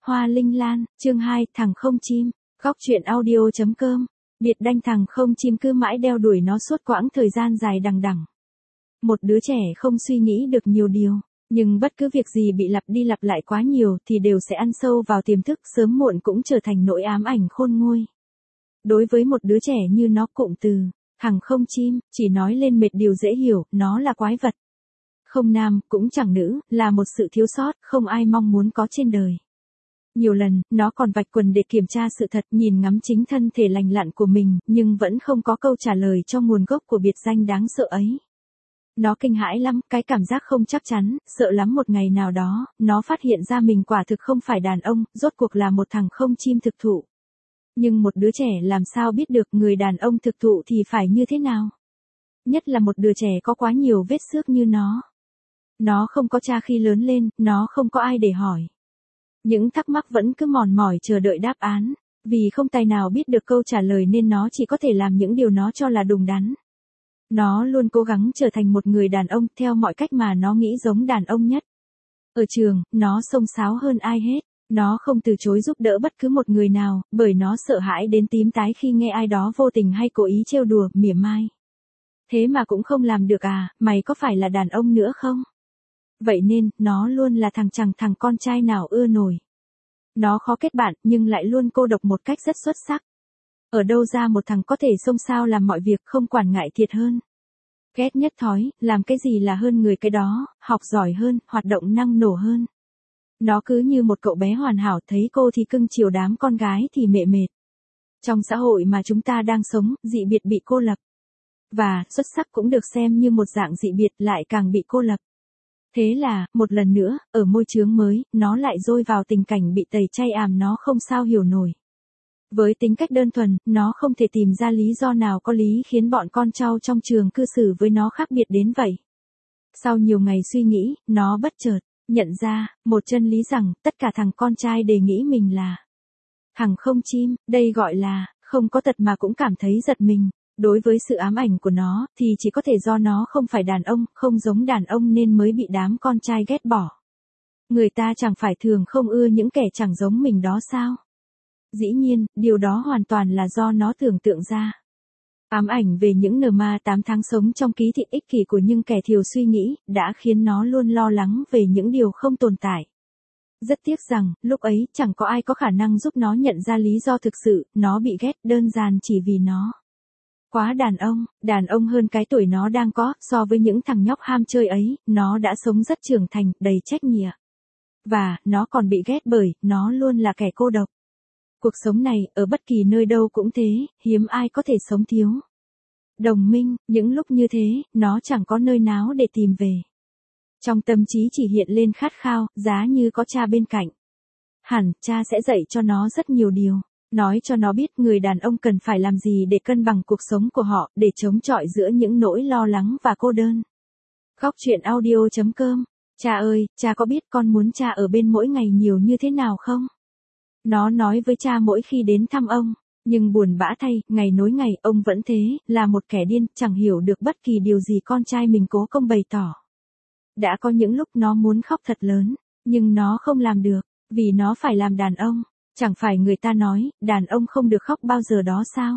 Hoa Linh Lan, chương 2, thằng không chim, góc truyện audio.com, biệt đanh thằng không chim cứ mãi đeo đuổi nó suốt quãng thời gian dài đằng đẵng. Một đứa trẻ không suy nghĩ được nhiều điều, nhưng bất cứ việc gì bị lặp đi lặp lại quá nhiều thì đều sẽ ăn sâu vào tiềm thức, sớm muộn cũng trở thành nỗi ám ảnh khôn nguôi. Đối với một đứa trẻ như nó, cụm từ thằng không chim chỉ nói lên mệt điều dễ hiểu, nó là quái vật. Không nam, cũng chẳng nữ, là một sự thiếu sót không ai mong muốn có trên đời. Nhiều lần, nó còn vạch quần để kiểm tra sự thật, nhìn ngắm chính thân thể lành lặn của mình, nhưng vẫn không có câu trả lời cho nguồn gốc của biệt danh đáng sợ ấy. Nó kinh hãi lắm, cái cảm giác không chắc chắn, sợ lắm một ngày nào đó, nó phát hiện ra mình quả thực không phải đàn ông, rốt cuộc là một thằng không chim thực thụ. Nhưng một đứa trẻ làm sao biết được người đàn ông thực thụ thì phải như thế nào? Nhất là một đứa trẻ có quá nhiều vết xước như nó. Nó không có cha khi lớn lên, nó không có ai để hỏi. Những thắc mắc vẫn cứ mòn mỏi chờ đợi đáp án, vì không tài nào biết được câu trả lời nên nó chỉ có thể làm những điều nó cho là đúng đắn. Nó luôn cố gắng trở thành một người đàn ông theo mọi cách mà nó nghĩ giống đàn ông nhất. Ở trường, nó xông xáo hơn ai hết. Nó không từ chối giúp đỡ bất cứ một người nào, bởi nó sợ hãi đến tím tái khi nghe ai đó vô tình hay cố ý trêu đùa, mỉa mai. Thế mà cũng không làm được à, mày có phải là đàn ông nữa không? Vậy nên, nó luôn là chẳng thằng con trai nào ưa nổi. Nó khó kết bạn, nhưng lại luôn cô độc một cách rất xuất sắc. Ở đâu ra một thằng có thể xông xao làm mọi việc không quản ngại thiệt hơn. Ghét nhất thói, làm cái gì là hơn người cái đó, học giỏi hơn, hoạt động năng nổ hơn. Nó cứ như một cậu bé hoàn hảo, thấy cô thì cưng chiều, đám con gái thì mẹ mệt. Trong xã hội mà chúng ta đang sống, dị biệt bị cô lập. Và, xuất sắc cũng được xem như một dạng dị biệt, lại càng bị cô lập. Thế là, một lần nữa, ở môi trường mới, nó lại rơi vào tình cảnh bị tẩy chay nó không sao hiểu nổi. Với tính cách đơn thuần, nó không thể tìm ra lý do nào có lý khiến bọn con trâu trong trường cư xử với nó khác biệt đến vậy. Sau nhiều ngày suy nghĩ, nó bất chợt nhận ra một chân lý rằng tất cả thằng con trai đều nghĩ mình là thằng không chim, đây gọi là không có tật mà cũng cảm thấy giật mình. Đối với sự ám ảnh của nó thì chỉ có thể do nó không phải đàn ông, không giống đàn ông nên mới bị đám con trai ghét bỏ. Người ta chẳng phải thường không ưa những kẻ chẳng giống mình đó sao? Dĩ nhiên, điều đó hoàn toàn là do nó tưởng tượng ra. Ám ảnh về những NMA 8 tháng sống trong ký thị ích kỷ của những kẻ thiểu suy nghĩ, đã khiến nó luôn lo lắng về những điều không tồn tại. Rất tiếc rằng, lúc ấy, chẳng có ai có khả năng giúp nó nhận ra lý do thực sự, nó bị ghét đơn giản chỉ vì nó quá đàn ông hơn cái tuổi nó đang có, so với những thằng nhóc ham chơi ấy, nó đã sống rất trưởng thành, đầy trách nhiệm. Và, nó còn bị ghét bởi, nó luôn là kẻ cô độc. Cuộc sống này, ở bất kỳ nơi đâu cũng thế, hiếm ai có thể sống thiếu đồng minh, những lúc như thế, nó chẳng có nơi nào để tìm về. Trong tâm trí chỉ hiện lên khát khao, giá như có cha bên cạnh. Hẳn, cha sẽ dạy cho nó rất nhiều điều, nói cho nó biết người đàn ông cần phải làm gì để cân bằng cuộc sống của họ, để chống chọi giữa những nỗi lo lắng và cô đơn. Góc truyện audio.com, cha ơi, cha có biết con muốn cha ở bên mỗi ngày nhiều như thế nào không? Nó nói với cha mỗi khi đến thăm ông, nhưng buồn bã thay, ngày nối ngày, ông vẫn thế, là một kẻ điên, chẳng hiểu được bất kỳ điều gì con trai mình cố công bày tỏ. Đã có những lúc nó muốn khóc thật lớn, nhưng nó không làm được, vì nó phải làm đàn ông. Chẳng phải người ta nói, đàn ông không được khóc bao giờ đó sao?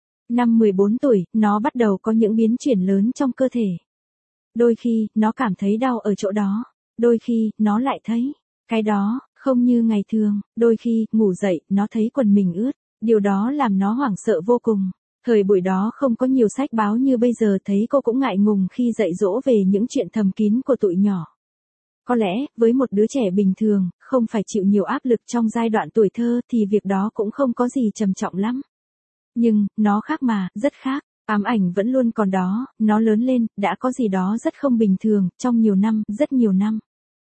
Năm 14 tuổi, nó bắt đầu có những biến chuyển lớn trong cơ thể. Đôi khi, nó cảm thấy đau ở chỗ đó. Đôi khi, nó lại thấy cái đó không như ngày thường. Đôi khi, ngủ dậy, nó thấy quần mình ướt. Điều đó làm nó hoảng sợ vô cùng. Thời buổi đó không có nhiều sách báo như bây giờ, thấy cô cũng ngại ngùng khi dạy dỗ về những chuyện thầm kín của tụi nhỏ. Có lẽ, với một đứa trẻ bình thường, không phải chịu nhiều áp lực trong giai đoạn tuổi thơ thì việc đó cũng không có gì trầm trọng lắm. Nhưng, nó khác mà, rất khác. Ám ảnh vẫn luôn còn đó, nó lớn lên, đã có gì đó rất không bình thường, trong nhiều năm, rất nhiều năm.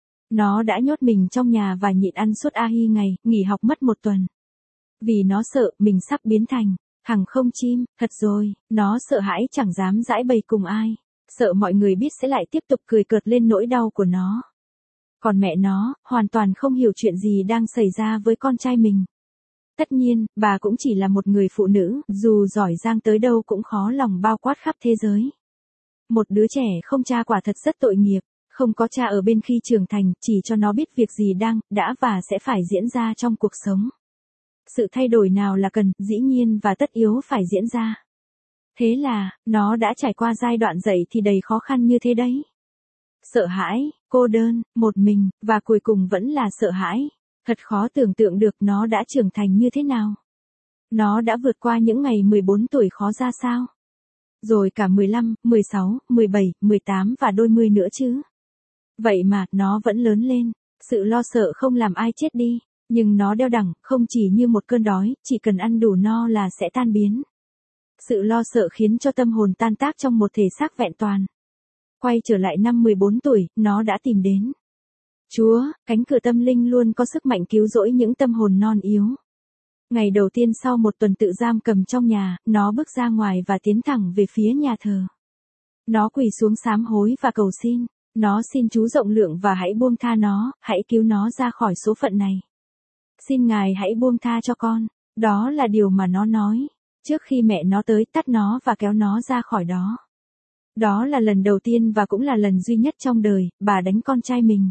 Nó đã nhốt mình trong nhà và nhịn ăn suốt ngày, nghỉ học mất 1 tuần. Vì nó sợ, mình sắp biến thành thằng không chim, thật rồi, nó sợ hãi chẳng dám giãi bày cùng ai. Sợ mọi người biết sẽ lại tiếp tục cười cợt lên nỗi đau của nó. Còn mẹ nó, hoàn toàn không hiểu chuyện gì đang xảy ra với con trai mình. Tất nhiên, bà cũng chỉ là một người phụ nữ, dù giỏi giang tới đâu cũng khó lòng bao quát khắp thế giới. Một đứa trẻ không cha quả thật rất tội nghiệp, Không có cha ở bên khi trưởng thành, chỉ cho nó biết việc gì đang, đã và sẽ phải diễn ra trong cuộc sống. Sự thay đổi nào là cần, dĩ nhiên và tất yếu phải diễn ra. Thế là, nó đã trải qua giai đoạn dậy thì đầy khó khăn như thế đấy. Sợ hãi, cô đơn, một mình, và cuối cùng vẫn là sợ hãi. Thật khó tưởng tượng được nó đã trưởng thành như thế nào. Nó đã vượt qua những ngày 14 tuổi khó ra sao. Rồi cả 15, 16, 17, 18 và đôi mươi nữa chứ. Vậy mà, nó vẫn lớn lên. Sự lo sợ không làm ai chết đi. Nhưng nó đeo đẳng, không chỉ như một cơn đói, chỉ cần ăn đủ no là sẽ tan biến. Sự lo sợ khiến cho tâm hồn tan tác trong một thể xác vẹn toàn. Quay trở lại năm 14 tuổi, nó đã tìm đến Chúa, cánh cửa tâm linh luôn có sức mạnh cứu rỗi những tâm hồn non yếu. Ngày đầu tiên sau một tuần tự giam cầm trong nhà, nó bước ra ngoài và tiến thẳng về phía nhà thờ. Nó quỳ xuống sám hối và cầu xin. Nó xin Chúa rộng lượng và hãy buông tha nó, hãy cứu nó ra khỏi số phận này. Xin Ngài hãy buông tha cho con. Đó là điều mà nó nói. Trước khi mẹ nó tới tắt nó và kéo nó ra khỏi đó. Đó là lần đầu tiên và cũng là lần duy nhất trong đời, bà đánh con trai mình.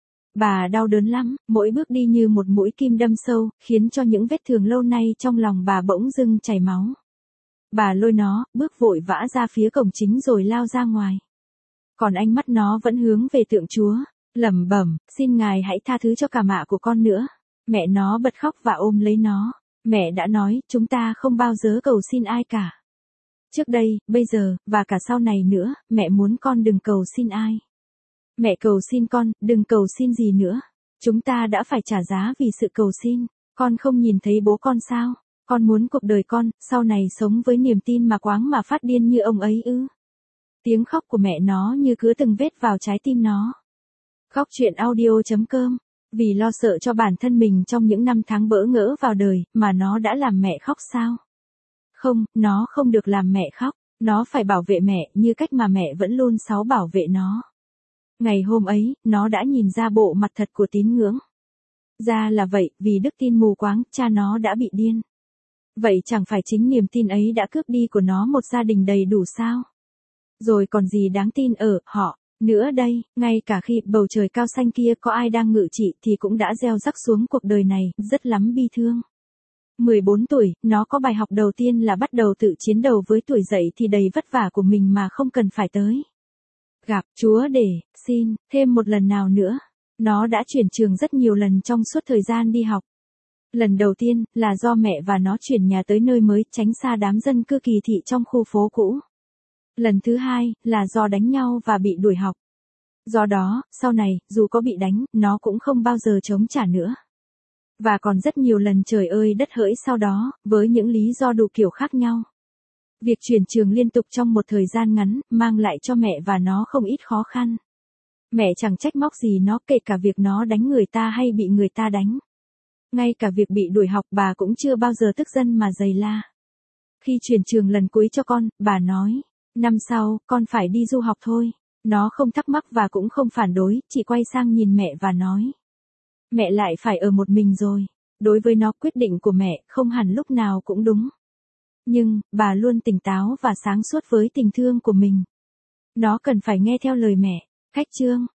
Bà đau đớn lắm, mỗi bước đi như một mũi kim đâm sâu, khiến cho những vết thương lâu nay trong lòng bà bỗng dưng chảy máu. Bà lôi nó, bước vội vã ra phía cổng chính rồi lao ra ngoài. Còn ánh mắt nó vẫn hướng về tượng Chúa, lẩm bẩm, xin Ngài hãy tha thứ cho cả mạ của con nữa. Mẹ nó bật khóc và ôm lấy nó. Mẹ đã nói, chúng ta không bao giờ cầu xin ai cả. Trước đây, bây giờ, và cả sau này nữa, mẹ muốn con đừng cầu xin ai. Mẹ cầu xin con, đừng cầu xin gì nữa. Chúng ta đã phải trả giá vì sự cầu xin. Con không nhìn thấy bố con sao? Con muốn cuộc đời con, sau này sống với niềm tin mà quáng mà phát điên như ông ấy ư? Tiếng khóc của mẹ nó như cứa từng vết vào trái tim nó. Khóc chuyện audio.com. Vì lo sợ cho bản thân mình trong những năm tháng bỡ ngỡ vào đời, mà nó đã làm mẹ khóc sao? Không, nó không được làm mẹ khóc. Nó phải bảo vệ mẹ như cách mà mẹ vẫn luôn bảo vệ nó. Ngày hôm ấy, nó đã nhìn ra bộ mặt thật của tín ngưỡng. Ra là vậy, vì đức tin mù quáng, cha nó đã bị điên. Vậy chẳng phải chính niềm tin ấy đã cướp đi của nó một gia đình đầy đủ sao? Rồi còn gì đáng tin ở họ nữa đây, ngay cả khi bầu trời cao xanh kia có ai đang ngự trị thì cũng đã gieo rắc xuống cuộc đời này, rất lắm bi thương. 14 tuổi, nó có bài học đầu tiên là bắt đầu tự chiến đấu với tuổi dậy thì đầy vất vả của mình mà không cần phải tới gặp Chúa để xin thêm một lần nào nữa. Nó đã chuyển trường rất nhiều lần trong suốt thời gian đi học. Lần đầu tiên là do mẹ và nó chuyển nhà tới nơi mới, tránh xa đám dân cư kỳ thị trong khu phố cũ. Lần thứ hai là do đánh nhau và bị đuổi học. Do đó, sau này, dù có bị đánh, nó cũng không bao giờ chống trả nữa. Và còn rất nhiều lần trời ơi đất hỡi sau đó, với những lý do đủ kiểu khác nhau. Việc chuyển trường liên tục trong một thời gian ngắn, mang lại cho mẹ và nó không ít khó khăn. Mẹ chẳng trách móc gì nó, kể cả việc nó đánh người ta hay bị người ta đánh. Ngay cả việc bị đuổi học bà cũng chưa bao giờ tức giận mà giày la. Khi chuyển trường lần cuối cho con, bà nói, năm sau, con phải đi du học thôi. Nó không thắc mắc và cũng không phản đối, chỉ quay sang nhìn mẹ và nói. Mẹ lại phải ở một mình rồi. Đối với nó, quyết định của mẹ không hẳn lúc nào cũng đúng. Nhưng, bà luôn tỉnh táo và sáng suốt với tình thương của mình. Nó cần phải nghe theo lời mẹ. Khách chương.